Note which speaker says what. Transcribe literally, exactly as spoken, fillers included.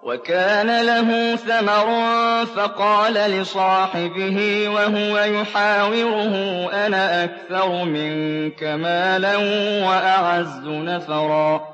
Speaker 1: وَكَانَ لَهُ ثَمَرٌ فَقَالَ لِصَاحِبِهِ وَهُوَ يُحَاوِرُهُ أَنَا أَكْثَرُ مِنكَ مَالًا وَأَعَزُّ نَفَرًا